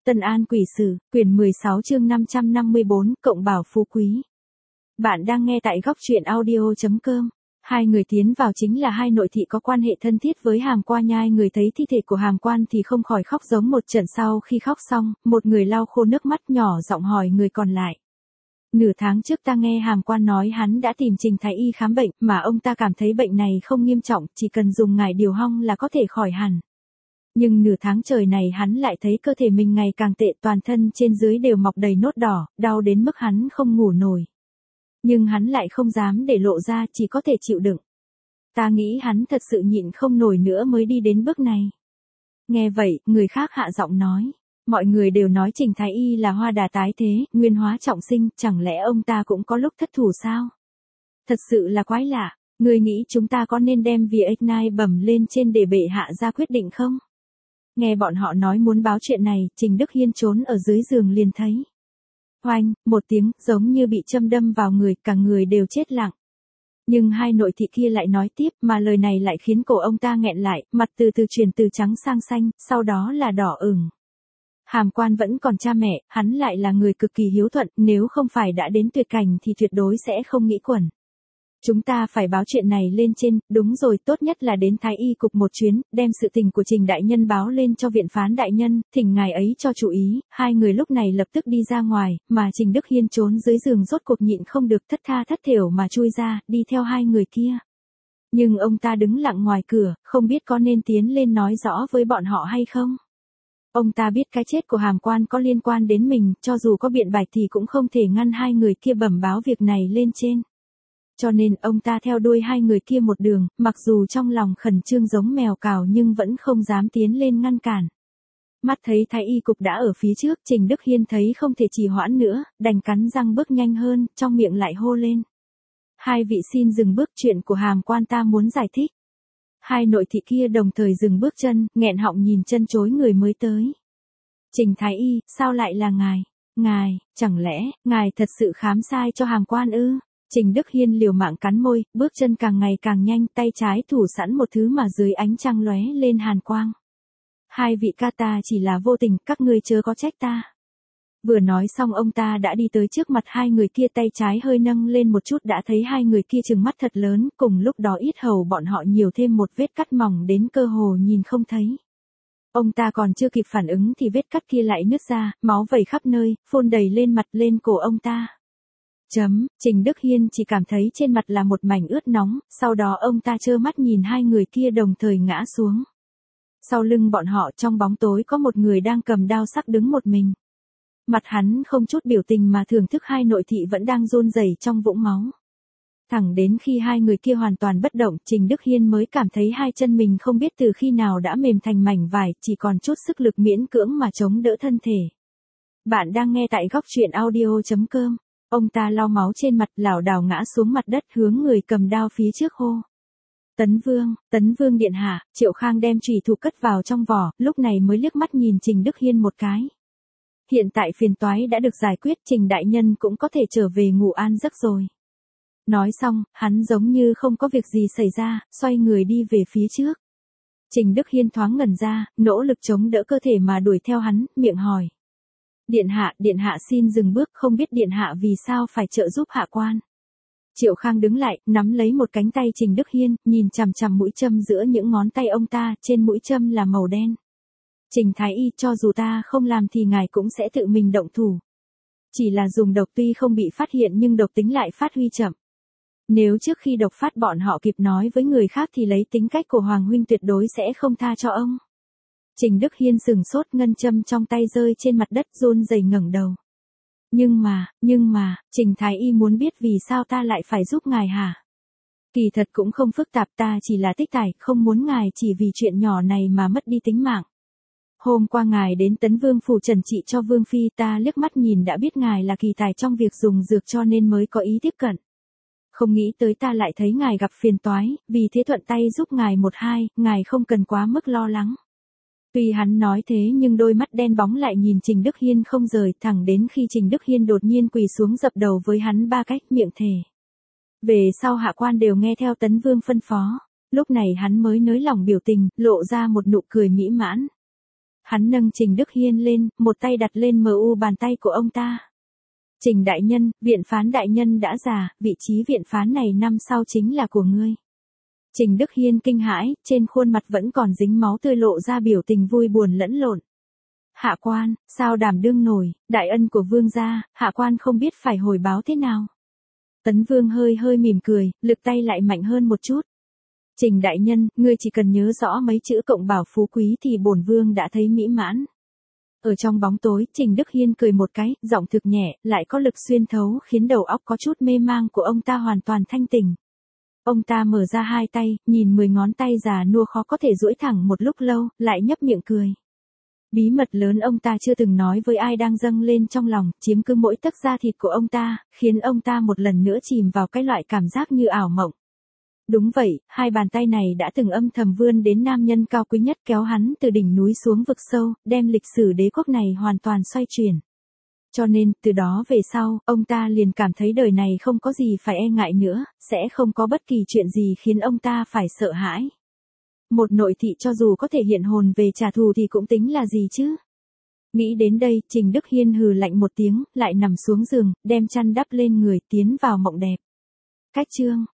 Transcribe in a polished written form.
Tân An Quỷ Sử, quyển 16 chương 554, Cộng Bảo Phú Quý. Bạn đang nghe tại góc truyện audio.com. Hai người tiến vào chính là hai nội thị có quan hệ thân thiết với Hàm Qua Nhai. Người thấy thi thể của Hàm Quan thì không khỏi khóc giống một trận. Sau khi khóc xong, một người lau khô nước mắt nhỏ giọng hỏi người còn lại. Nửa tháng trước ta nghe Hàm Quan nói hắn đã tìm Trình Thái Y khám bệnh, mà ông ta cảm thấy bệnh này không nghiêm trọng, chỉ cần dùng ngải điều hong là có thể khỏi hẳn. Nhưng nửa tháng trời này hắn lại thấy cơ thể mình ngày càng tệ, toàn thân trên dưới đều mọc đầy nốt đỏ, đau đến mức hắn không ngủ nổi. Nhưng hắn lại không dám để lộ ra, chỉ có thể chịu đựng. Ta nghĩ hắn thật sự nhịn không nổi nữa mới đi đến bước này. Nghe vậy, người khác hạ giọng nói. Mọi người đều nói Trình Thái Y là hoa đà tái thế, nguyên hóa trọng sinh, chẳng lẽ ông ta cũng có lúc thất thủ sao? Thật sự là quái lạ, người nghĩ chúng ta có nên đem việc Ignite bẩm lên trên để bệ hạ ra quyết định không? Nghe bọn họ nói muốn báo chuyện này, Trình Đức Hiên trốn ở dưới giường liền thấy. Oanh, một tiếng, giống như bị châm đâm vào người, cả người đều chết lặng. Nhưng hai nội thị kia lại nói tiếp, mà lời này lại khiến cổ ông ta nghẹn lại, mặt từ từ chuyển từ trắng sang xanh, sau đó là đỏ ửng. Hàm Quan vẫn còn cha mẹ, hắn lại là người cực kỳ hiếu thuận, nếu không phải đã đến tuyệt cảnh thì tuyệt đối sẽ không nghĩ quẩn. Chúng ta phải báo chuyện này lên trên, đúng rồi, tốt nhất là đến Thái Y cục một chuyến, đem sự tình của Trình đại nhân báo lên cho viện phán đại nhân, thỉnh ngài ấy cho chú ý. Hai người lúc này lập tức đi ra ngoài, mà Trình Đức Hiên trốn dưới giường rốt cuộc nhịn không được, thất tha thất thểu mà chui ra, đi theo hai người kia. Nhưng ông ta đứng lặng ngoài cửa, không biết có nên tiến lên nói rõ với bọn họ hay không. Ông ta biết cái chết của Hàm Quan có liên quan đến mình, cho dù có biện bạch thì cũng không thể ngăn hai người kia bẩm báo việc này lên trên. Cho nên ông ta theo đuôi hai người kia một đường, mặc dù trong lòng khẩn trương giống mèo cào nhưng vẫn không dám tiến lên ngăn cản. Mắt thấy Thái Y cục đã ở phía trước, Trình Đức Hiên thấy không thể trì hoãn nữa, đành cắn răng bước nhanh hơn, trong miệng lại hô lên. Hai vị xin dừng bước, chuyện của Hàm Quan ta muốn giải thích. Hai nội thị kia đồng thời dừng bước chân, nghẹn họng nhìn chân chối người mới tới. Trình Thái Y, sao lại là ngài? Ngài, chẳng lẽ, ngài thật sự khám sai cho Hàm Quan ư? Trình Đức Hiên liều mạng cắn môi, bước chân càng ngày càng nhanh, tay trái thủ sẵn một thứ mà dưới ánh trăng lóe lên hàn quang. Hai vị ca, ta chỉ là vô tình, các ngươi chớ có trách ta. Vừa nói xong ông ta đã đi tới trước mặt hai người kia, tay trái hơi nâng lên một chút đã thấy hai người kia trừng mắt thật lớn, cùng lúc đó yết hầu bọn họ nhiều thêm một vết cắt mỏng đến cơ hồ nhìn không thấy. Ông ta còn chưa kịp phản ứng thì vết cắt kia lại nứt ra, máu vẩy khắp nơi, phun đầy lên mặt lên cổ ông ta. Trình Đức Hiên chỉ cảm thấy trên mặt là một mảnh ướt nóng, sau đó ông ta trơ mắt nhìn hai người kia đồng thời ngã xuống. Sau lưng bọn họ trong bóng tối có một người đang cầm đao sắc đứng một mình. Mặt hắn không chút biểu tình mà thưởng thức hai nội thị vẫn đang run rẩy trong vũng máu. Thẳng đến khi hai người kia hoàn toàn bất động, Trình Đức Hiên mới cảm thấy hai chân mình không biết từ khi nào đã mềm thành mảnh vải, chỉ còn chút sức lực miễn cưỡng mà chống đỡ thân thể. Bạn đang nghe tại góc truyện audio.com. Ông ta lau máu trên mặt, lảo đảo ngã xuống mặt đất, hướng người cầm đao phía trước hô. Tấn Vương điện hạ. Triệu Khang đem chùy thủ cất vào trong vỏ, lúc này mới liếc mắt nhìn Trình Đức Hiên một cái. Hiện tại phiền toái đã được giải quyết, Trình đại nhân cũng có thể trở về ngủ an giấc rồi. Nói xong, hắn giống như không có việc gì xảy ra, xoay người đi về phía trước. Trình Đức Hiên thoáng ngẩn ra, nỗ lực chống đỡ cơ thể mà đuổi theo hắn, miệng hỏi. Điện hạ xin dừng bước, không biết điện hạ vì sao phải trợ giúp hạ quan. Triệu Khang đứng lại, nắm lấy một cánh tay Trình Đức Hiên, nhìn chằm chằm mũi châm giữa những ngón tay ông ta, trên mũi châm là màu đen. Trình Thái Y, cho dù ta không làm thì ngài cũng sẽ tự mình động thủ. Chỉ là dùng độc tuy không bị phát hiện nhưng độc tính lại phát huy chậm. Nếu trước khi độc phát bọn họ kịp nói với người khác thì lấy tính cách của Hoàng huynh tuyệt đối sẽ không tha cho ông. Trình Đức Hiên sừng sốt, ngân châm trong tay rơi trên mặt đất, run rẩy ngẩng đầu. Nhưng mà, Trình Thái Y muốn biết vì sao ta lại phải giúp ngài hả? Kỳ thật cũng không phức tạp, ta chỉ là tích tài, không muốn ngài chỉ vì chuyện nhỏ này mà mất đi tính mạng. Hôm qua ngài đến Tấn Vương phủ trần trị cho Vương Phi, ta liếc mắt nhìn đã biết ngài là kỳ tài trong việc dùng dược cho nên mới có ý tiếp cận. Không nghĩ tới ta lại thấy ngài gặp phiền toái, vì thế thuận tay giúp ngài một hai, ngài không cần quá mức lo lắng. Tuy hắn nói thế nhưng đôi mắt đen bóng lại nhìn Trình Đức Hiên không rời, thẳng đến khi Trình Đức Hiên đột nhiên quỳ xuống dập đầu với hắn ba cách, miệng thề. Về sau hạ quan đều nghe theo Tấn Vương phân phó, lúc này hắn mới nới lỏng biểu tình, lộ ra một nụ cười mỹ mãn. Hắn nâng Trình Đức Hiên lên, một tay đặt lên mu bàn tay của ông ta. Trình đại nhân, viện phán đại nhân đã già, vị trí viện phán này năm sau chính là của ngươi. Trình Đức Hiên kinh hãi, trên khuôn mặt vẫn còn dính máu tươi lộ ra biểu tình vui buồn lẫn lộn. Hạ quan, sao đảm đương nổi, đại ân của vương gia, hạ quan không biết phải hồi báo thế nào. Tấn Vương hơi hơi mỉm cười, lực tay lại mạnh hơn một chút. Trình đại nhân, ngươi chỉ cần nhớ rõ mấy chữ cộng bảo phú quý thì bổn vương đã thấy mỹ mãn. Ở trong bóng tối, Trình Đức Hiên cười một cái, giọng thực nhẹ, lại có lực xuyên thấu khiến đầu óc có chút mê mang của ông ta hoàn toàn thanh tỉnh. Ông ta mở ra hai tay, nhìn 10 ngón tay già nua khó có thể duỗi thẳng một lúc lâu, lại nhấp miệng cười. Bí mật lớn ông ta chưa từng nói với ai đang dâng lên trong lòng, chiếm cứ mỗi tấc da thịt của ông ta, khiến ông ta một lần nữa chìm vào cái loại cảm giác như ảo mộng. Đúng vậy, hai bàn tay này đã từng âm thầm vươn đến nam nhân cao quý nhất kéo hắn từ đỉnh núi xuống vực sâu, đem lịch sử đế quốc này hoàn toàn xoay chuyển. Cho nên, từ đó về sau, ông ta liền cảm thấy đời này không có gì phải e ngại nữa, sẽ không có bất kỳ chuyện gì khiến ông ta phải sợ hãi. Một nội thị cho dù có thể hiện hồn về trả thù thì cũng tính là gì chứ? Nghĩ đến đây, Trình Đức Hiên hừ lạnh một tiếng, lại nằm xuống giường, đem chăn đắp lên người, tiến vào mộng đẹp. Cách chương